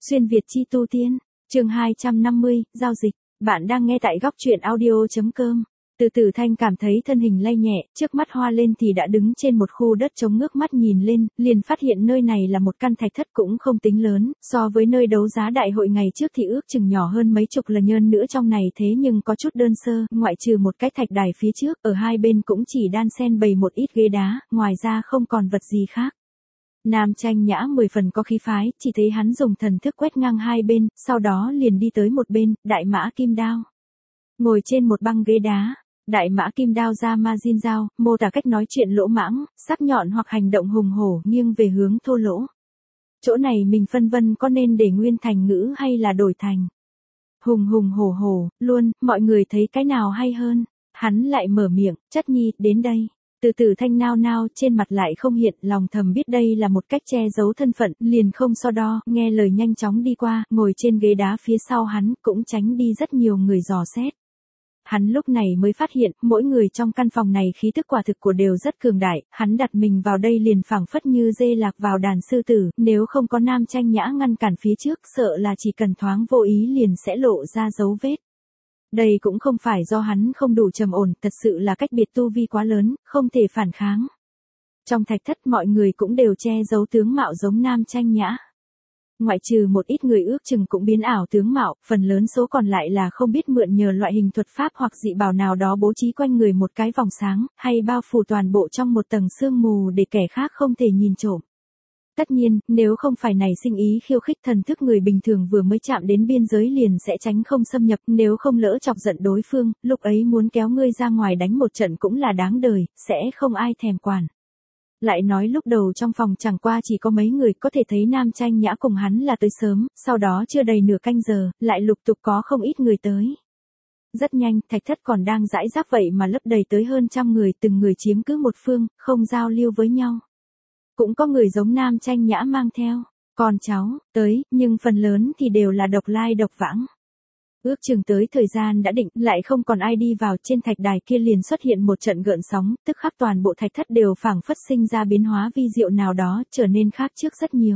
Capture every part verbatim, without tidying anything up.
Xuyên Việt chi tu tiên, chương hai trăm năm mươi, giao dịch. Bạn đang nghe tại góc truyện audio.com. Từ Tử Thanh cảm thấy thân hình lay nhẹ, trước mắt hoa lên thì đã đứng trên một khu đất trống, ngước mắt nhìn lên, liền phát hiện nơi này là một căn thạch thất cũng không tính lớn, so với nơi đấu giá đại hội ngày trước thì ước chừng nhỏ hơn mấy chục lần nhơn nữa trong này, thế nhưng có chút đơn sơ, ngoại trừ một cái thạch đài phía trước, ở hai bên cũng chỉ đan xen bày một ít ghế đá, ngoài ra không còn vật gì khác. Nam Tranh Nhã mười phần có khí phái, chỉ thấy hắn dùng thần thức quét ngang hai bên, sau đó liền đi tới một bên, đại mã kim đao. Ngồi trên một băng ghế đá, đại mã kim đao ra ma diên dao, mô tả cách nói chuyện lỗ mãng, sắc nhọn hoặc hành động hùng hổ nghiêng về hướng thô lỗ. Chỗ này mình phân vân có nên để nguyên thành ngữ hay là đổi thành hùng hùng hổ hổ, luôn, mọi người thấy cái nào hay hơn. Hắn lại mở miệng, Chất Nhi, đến đây. Từ Tử Thanh nao nao, trên mặt lại không hiện, lòng thầm biết đây là một cách che giấu thân phận, liền không so đo, nghe lời nhanh chóng đi qua, ngồi trên ghế đá phía sau hắn, cũng tránh đi rất nhiều người dò xét. Hắn lúc này mới phát hiện, mỗi người trong căn phòng này khí tức quả thực của đều rất cường đại, hắn đặt mình vào đây liền phảng phất như dê lạc vào đàn sư tử, nếu không có Nam Tranh Nhã ngăn cản phía trước, sợ là chỉ cần thoáng vô ý liền sẽ lộ ra dấu vết. Đây cũng không phải do hắn không đủ trầm ổn, thật sự là cách biệt tu vi quá lớn, không thể phản kháng. Trong thạch thất mọi người cũng đều che giấu tướng mạo giống Nam Tranh Nhã. Ngoại trừ một ít người ước chừng cũng biến ảo tướng mạo, phần lớn số còn lại là không biết mượn nhờ loại hình thuật pháp hoặc dị bảo nào đó bố trí quanh người một cái vòng sáng, hay bao phủ toàn bộ trong một tầng sương mù để kẻ khác không thể nhìn trộm. Tất nhiên, nếu không phải nảy sinh ý khiêu khích, thần thức người bình thường vừa mới chạm đến biên giới liền sẽ tránh không xâm nhập, nếu không lỡ chọc giận đối phương, lúc ấy muốn kéo ngươi ra ngoài đánh một trận cũng là đáng đời, sẽ không ai thèm quản. Lại nói lúc đầu trong phòng chẳng qua chỉ có mấy người, có thể thấy Nam Tranh Nhã cùng hắn là tới sớm, sau đó chưa đầy nửa canh giờ, lại lục tục có không ít người tới. Rất nhanh, thạch thất còn đang rải rác vậy mà lấp đầy tới hơn trăm người, từng người chiếm cứ một phương, không giao lưu với nhau. Cũng có người giống Nam Tranh Nhã mang theo con cháu tới, nhưng phần lớn thì đều là độc lai độc vãng. Ước chừng tới thời gian đã định, lại không còn ai đi vào, trên thạch đài kia liền xuất hiện một trận gợn sóng, tức khắc toàn bộ thạch thất đều phảng phất sinh ra biến hóa vi diệu nào đó, trở nên khác trước rất nhiều.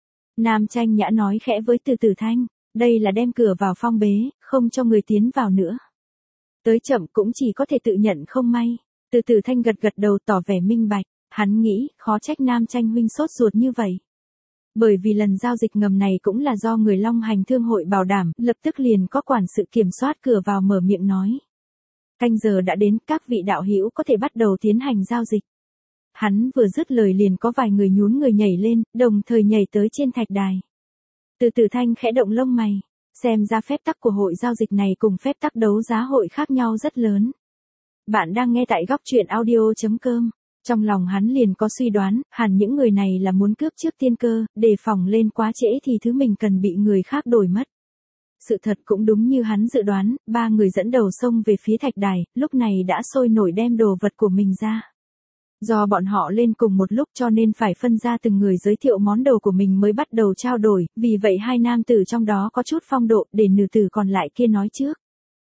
Nam Tranh Nhã nói khẽ với Từ Tử Thanh, đây là đem cửa vào phong bế, không cho người tiến vào nữa. Tới chậm cũng chỉ có thể tự nhận không may. Từ Tử Thanh gật gật đầu tỏ vẻ minh bạch, hắn nghĩ, khó trách Nam Tranh huynh sốt ruột như vậy. Bởi vì lần giao dịch ngầm này cũng là do người Long Hành Thương hội bảo đảm, lập tức liền có quản sự kiểm soát cửa vào mở miệng nói. Canh giờ đã đến, các vị đạo hữu có thể bắt đầu tiến hành giao dịch. Hắn vừa dứt lời liền có vài người nhún người nhảy lên, đồng thời nhảy tới trên thạch đài. Từ Tử Thanh khẽ động lông mày, xem ra phép tắc của hội giao dịch này cùng phép tắc đấu giá hội khác nhau rất lớn. Bạn đang nghe tại góc truyện audio.com. Trong lòng hắn liền có suy đoán, hẳn những người này là muốn cướp trước tiên cơ, đề phòng lên quá trễ thì thứ mình cần bị người khác đổi mất. Sự thật cũng đúng như hắn dự đoán, ba người dẫn đầu xông về phía thạch đài, lúc này đã sôi nổi đem đồ vật của mình ra. Do bọn họ lên cùng một lúc cho nên phải phân ra từng người giới thiệu món đồ của mình mới bắt đầu trao đổi, vì vậy hai nam tử trong đó có chút phong độ, để nữ tử còn lại kia nói trước.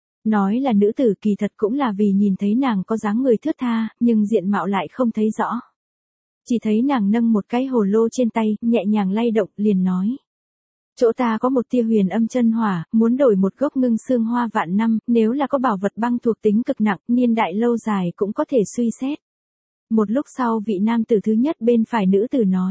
Nói là nữ tử kỳ thật cũng là vì nhìn thấy nàng có dáng người thướt tha, nhưng diện mạo lại không thấy rõ. Chỉ thấy nàng nâng một cái hồ lô trên tay, nhẹ nhàng lay động, liền nói. Chỗ ta có một tia huyền âm chân hỏa, muốn đổi một gốc ngưng xương hoa vạn năm, nếu là có bảo vật băng thuộc tính cực nặng, niên đại lâu dài cũng có thể suy xét. Một lúc sau vị nam tử thứ nhất bên phải nữ tử nói.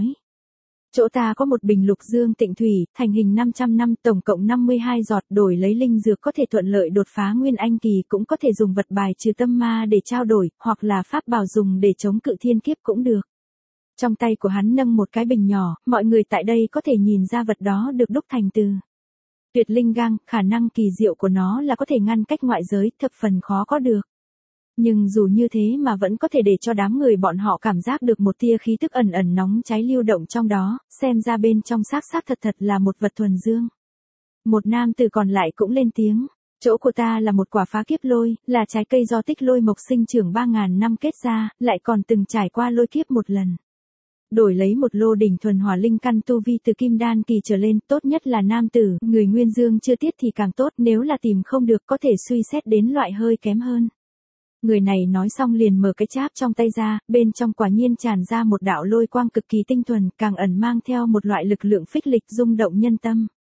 Chỗ ta có một bình lục dương tịnh thủy, thành hình năm trăm năm, tổng cộng năm mươi hai giọt, đổi lấy linh dược có thể thuận lợi đột phá nguyên anh kỳ, cũng có thể dùng vật bài trừ tâm ma để trao đổi, hoặc là pháp bảo dùng để chống cự thiên kiếp cũng được. Trong tay của hắn nâng một cái bình nhỏ, mọi người tại đây có thể nhìn ra vật đó được đúc thành từ tuyệt linh gang, khả năng kỳ diệu của nó là có thể ngăn cách ngoại giới, thập phần khó có được. Nhưng dù như thế mà vẫn có thể để cho đám người bọn họ cảm giác được một tia khí tức ẩn ẩn nóng cháy lưu động trong đó, xem ra bên trong xác xác thật thật là một vật thuần dương. Một nam tử còn lại cũng lên tiếng, chỗ của ta là một quả phá kiếp lôi, là trái cây do tích lôi mộc sinh trưởng ba ngàn năm kết ra, lại còn từng trải qua lôi kiếp một lần. Đổi lấy một lô đỉnh thuần hỏa linh căn tu vi từ kim đan kỳ trở lên, tốt nhất là nam tử, người nguyên dương chưa tiết thì càng tốt, nếu là tìm không được có thể suy xét đến loại hơi kém hơn. Người này nói xong liền mở cái cháp trong tay ra, bên trong quả nhiên tràn ra một đạo lôi quang cực kỳ tinh thuần, càng ẩn mang theo một loại lực lượng phích lịch rung động nhân tâm.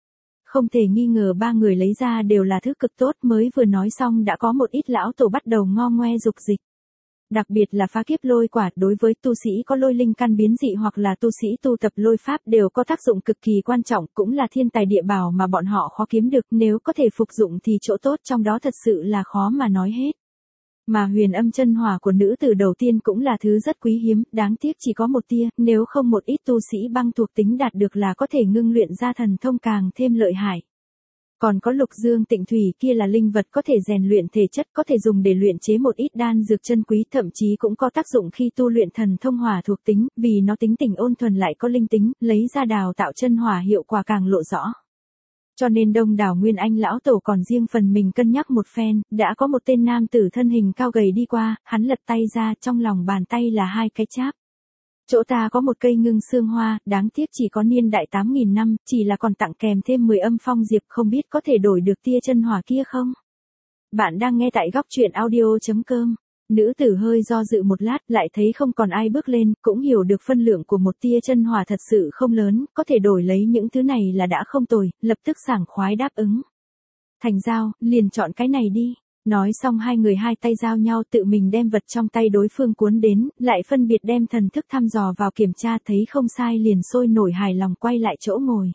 không thể nghi ngờ ba người lấy ra đều là thứ cực tốt, mới vừa nói xong đã có một ít lão tổ bắt đầu ngo ngoe dục dịch. Đặc biệt là phá kiếp lôi quả, đối với tu sĩ có lôi linh căn biến dị hoặc là tu sĩ tu tập lôi pháp đều có tác dụng cực kỳ quan trọng, cũng là thiên tài địa bảo mà bọn họ khó kiếm được, nếu có thể phục dụng thì chỗ tốt trong đó thật sự là khó mà nói hết. Mà huyền âm chân hỏa của nữ tử đầu tiên cũng là thứ rất quý hiếm, đáng tiếc chỉ có một tia, nếu không một ít tu sĩ băng thuộc tính đạt được là có thể ngưng luyện ra thần thông càng thêm lợi hại. Còn có lục dương tịnh thủy, kia là linh vật có thể rèn luyện thể chất, có thể dùng để luyện chế một ít đan dược chân quý, thậm chí cũng có tác dụng khi tu luyện thần thông hỏa thuộc tính, vì nó tính tình ôn thuần lại có linh tính, lấy ra đào tạo chân hỏa hiệu quả càng lộ rõ. Cho nên đông đảo Nguyên Anh lão tổ còn riêng phần mình cân nhắc một phen, đã có một tên nam tử thân hình cao gầy đi qua, hắn lật tay ra, trong lòng bàn tay là hai cái cháp. Chỗ ta có một cây ngưng xương hoa, đáng tiếc chỉ có niên đại tám nghìn năm, chỉ là còn tặng kèm thêm mười âm phong diệp, không biết có thể đổi được tia chân hỏa kia không? Bạn đang nghe tại góc truyện audio chấm com. Nữ tử hơi do dự một lát, lại thấy không còn ai bước lên, cũng hiểu được phân lượng của một tia chân hỏa thật sự không lớn, có thể đổi lấy những thứ này là đã không tồi, lập tức sảng khoái đáp ứng. Thành giao, liền chọn cái này đi. Nói xong hai người hai tay giao nhau, tự mình đem vật trong tay đối phương cuốn đến, lại phân biệt đem thần thức thăm dò vào kiểm tra, thấy không sai liền sôi nổi hài lòng quay lại chỗ ngồi.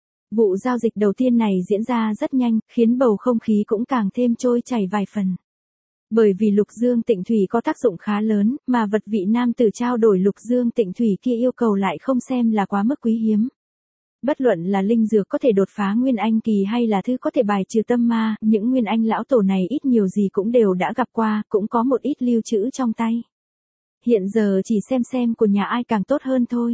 Vụ giao dịch đầu tiên này diễn ra rất nhanh, khiến bầu không khí cũng càng thêm trôi chảy vài phần. Bởi vì lục dương tịnh thủy có tác dụng khá lớn, mà vật vị nam tử trao đổi lục dương tịnh thủy kia yêu cầu lại không xem là quá mức quý hiếm. Bất luận là linh dược có thể đột phá nguyên anh kỳ hay là thứ có thể bài trừ tâm ma, những nguyên anh lão tổ này ít nhiều gì cũng đều đã gặp qua, cũng có một ít lưu trữ trong tay. Hiện giờ chỉ xem xem của nhà ai càng tốt hơn thôi.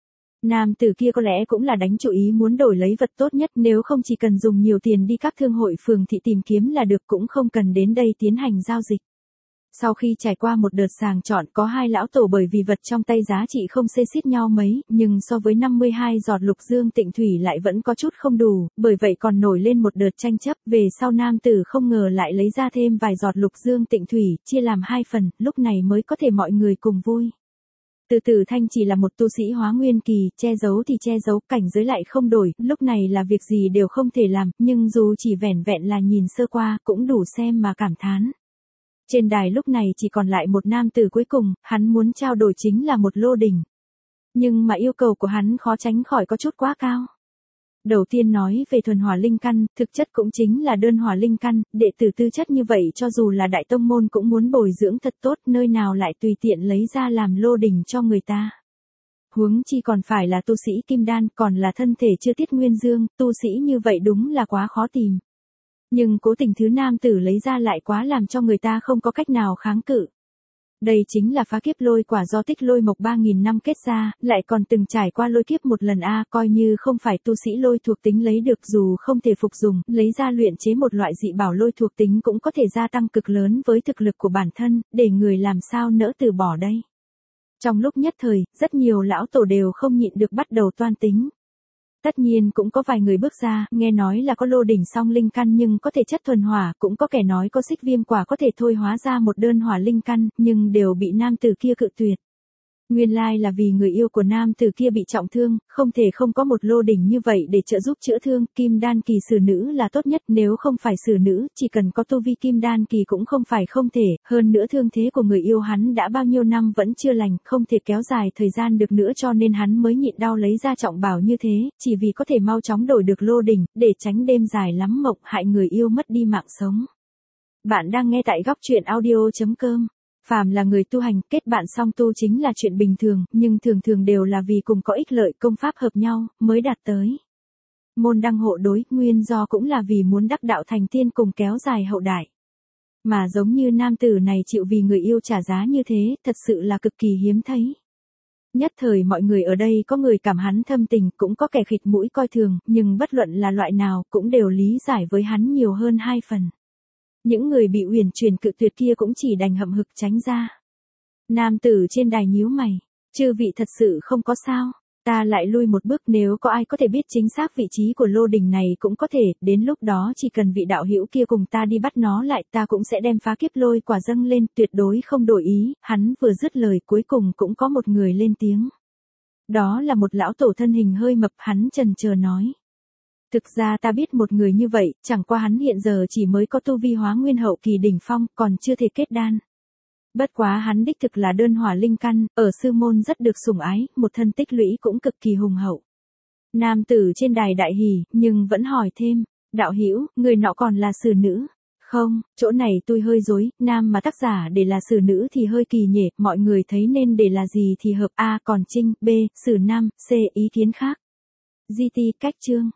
Nam tử kia có lẽ cũng là đánh chủ ý muốn đổi lấy vật tốt nhất, nếu không chỉ cần dùng nhiều tiền đi các thương hội phường thị tìm kiếm là được, cũng không cần đến đây tiến hành giao dịch. Sau khi trải qua một đợt sàng chọn, có hai lão tổ bởi vì vật trong tay giá trị không xê xít nhau mấy, nhưng so với năm mươi hai giọt lục dương tịnh thủy lại vẫn có chút không đủ, bởi vậy còn nổi lên một đợt tranh chấp. Về sau nam tử không ngờ lại lấy ra thêm vài giọt lục dương tịnh thủy, chia làm hai phần, lúc này mới có thể mọi người cùng vui. Từ Tử Thanh chỉ là một tu sĩ hóa nguyên kỳ, che giấu thì che giấu, cảnh giới lại không đổi, lúc này là việc gì đều không thể làm, nhưng dù chỉ vẻn vẹn là nhìn sơ qua, cũng đủ xem mà cảm thán. Trên đài lúc này chỉ còn lại một nam tử cuối cùng, hắn muốn trao đổi chính là một lô đỉnh. Nhưng mà yêu cầu của hắn khó tránh khỏi có chút quá cao. Đầu tiên nói về thuần hỏa linh căn, thực chất cũng chính là đơn hỏa linh căn, đệ tử tư chất như vậy cho dù là đại tông môn cũng muốn bồi dưỡng thật tốt, nơi nào lại tùy tiện lấy ra làm lô đỉnh cho người ta. Huống chi còn phải là tu sĩ kim đan, còn là thân thể chưa tiết nguyên dương, tu sĩ như vậy đúng là quá khó tìm. Nhưng cố tình thứ nam tử lấy ra lại quá làm cho người ta không có cách nào kháng cự. Đây chính là phá kiếp lôi quả do tích lôi mộc ba nghìn năm kết ra, lại còn từng trải qua lôi kiếp một lần a, coi như không phải tu sĩ lôi thuộc tính lấy được, dù không thể phục dùng, lấy ra luyện chế một loại dị bảo lôi thuộc tính cũng có thể gia tăng cực lớn với thực lực của bản thân, để người làm sao nỡ từ bỏ đây. Trong lúc nhất thời, rất nhiều lão tổ đều không nhịn được bắt đầu toan tính. Tất nhiên cũng có vài người bước ra, nghe nói là có lô đỉnh song linh căn nhưng có thể chất thuần hỏa, cũng có kẻ nói có xích viêm quả có thể thôi hóa ra một đơn hỏa linh căn, nhưng đều bị nam tử kia cự tuyệt. Nguyên lai là vì người yêu của nam tử kia bị trọng thương, không thể không có một lô đỉnh như vậy để trợ giúp chữa thương, kim đan kỳ xử nữ là tốt nhất, nếu không phải xử nữ, chỉ cần có tu vi kim đan kỳ cũng không phải không thể, hơn nữa thương thế của người yêu hắn đã bao nhiêu năm vẫn chưa lành, không thể kéo dài thời gian được nữa cho nên hắn mới nhịn đau lấy ra trọng bảo như thế, chỉ vì có thể mau chóng đổi được lô đỉnh, để tránh đêm dài lắm mộng hại người yêu mất đi mạng sống. Bạn đang nghe tại góc truyện audio chấm com. Phàm là người tu hành, kết bạn song tu chính là chuyện bình thường, nhưng thường thường đều là vì cùng có ích lợi, công pháp hợp nhau, mới đạt tới môn đăng hộ đối, nguyên do cũng là vì muốn đắc đạo thành tiên cùng kéo dài hậu đại. Mà giống như nam tử này chịu vì người yêu trả giá như thế, thật sự là cực kỳ hiếm thấy. Nhất thời mọi người ở đây có người cảm hắn thâm tình, cũng có kẻ khịt mũi coi thường, nhưng bất luận là loại nào, cũng đều lý giải với hắn nhiều hơn hai phần. Những người bị uyển chuyển cự tuyệt kia cũng chỉ đành hậm hực tránh ra. Nam tử trên đài nhíu mày, chư vị thật sự không có sao, ta lại lui một bước, nếu có ai có thể biết chính xác vị trí của lô đỉnh này cũng có thể, đến lúc đó chỉ cần vị đạo hữu kia cùng ta đi bắt nó lại, ta cũng sẽ đem phá kiếp lôi quả dâng lên, tuyệt đối không đổi ý. Hắn vừa dứt lời cuối cùng cũng có một người lên tiếng. Đó là một lão tổ thân hình hơi mập, hắn chần chờ nói. Thực ra ta biết một người như vậy, chẳng qua hắn hiện giờ chỉ mới có tu vi hóa nguyên hậu kỳ đỉnh phong, còn chưa thể kết đan. Bất quá hắn đích thực là đơn hỏa linh căn, ở sư môn rất được sủng ái, một thân tích lũy cũng cực kỳ hùng hậu. Nam tử trên đài đại hỉ, nhưng vẫn hỏi thêm, đạo hữu, người nọ còn là xử nữ? Không, chỗ này tôi hơi dối, nam mà tác giả để là xử nữ thì hơi kỳ nhỉ, mọi người thấy nên để là gì thì hợp A còn trinh, B, xử nam, C ý kiến khác. giê tê cách chương.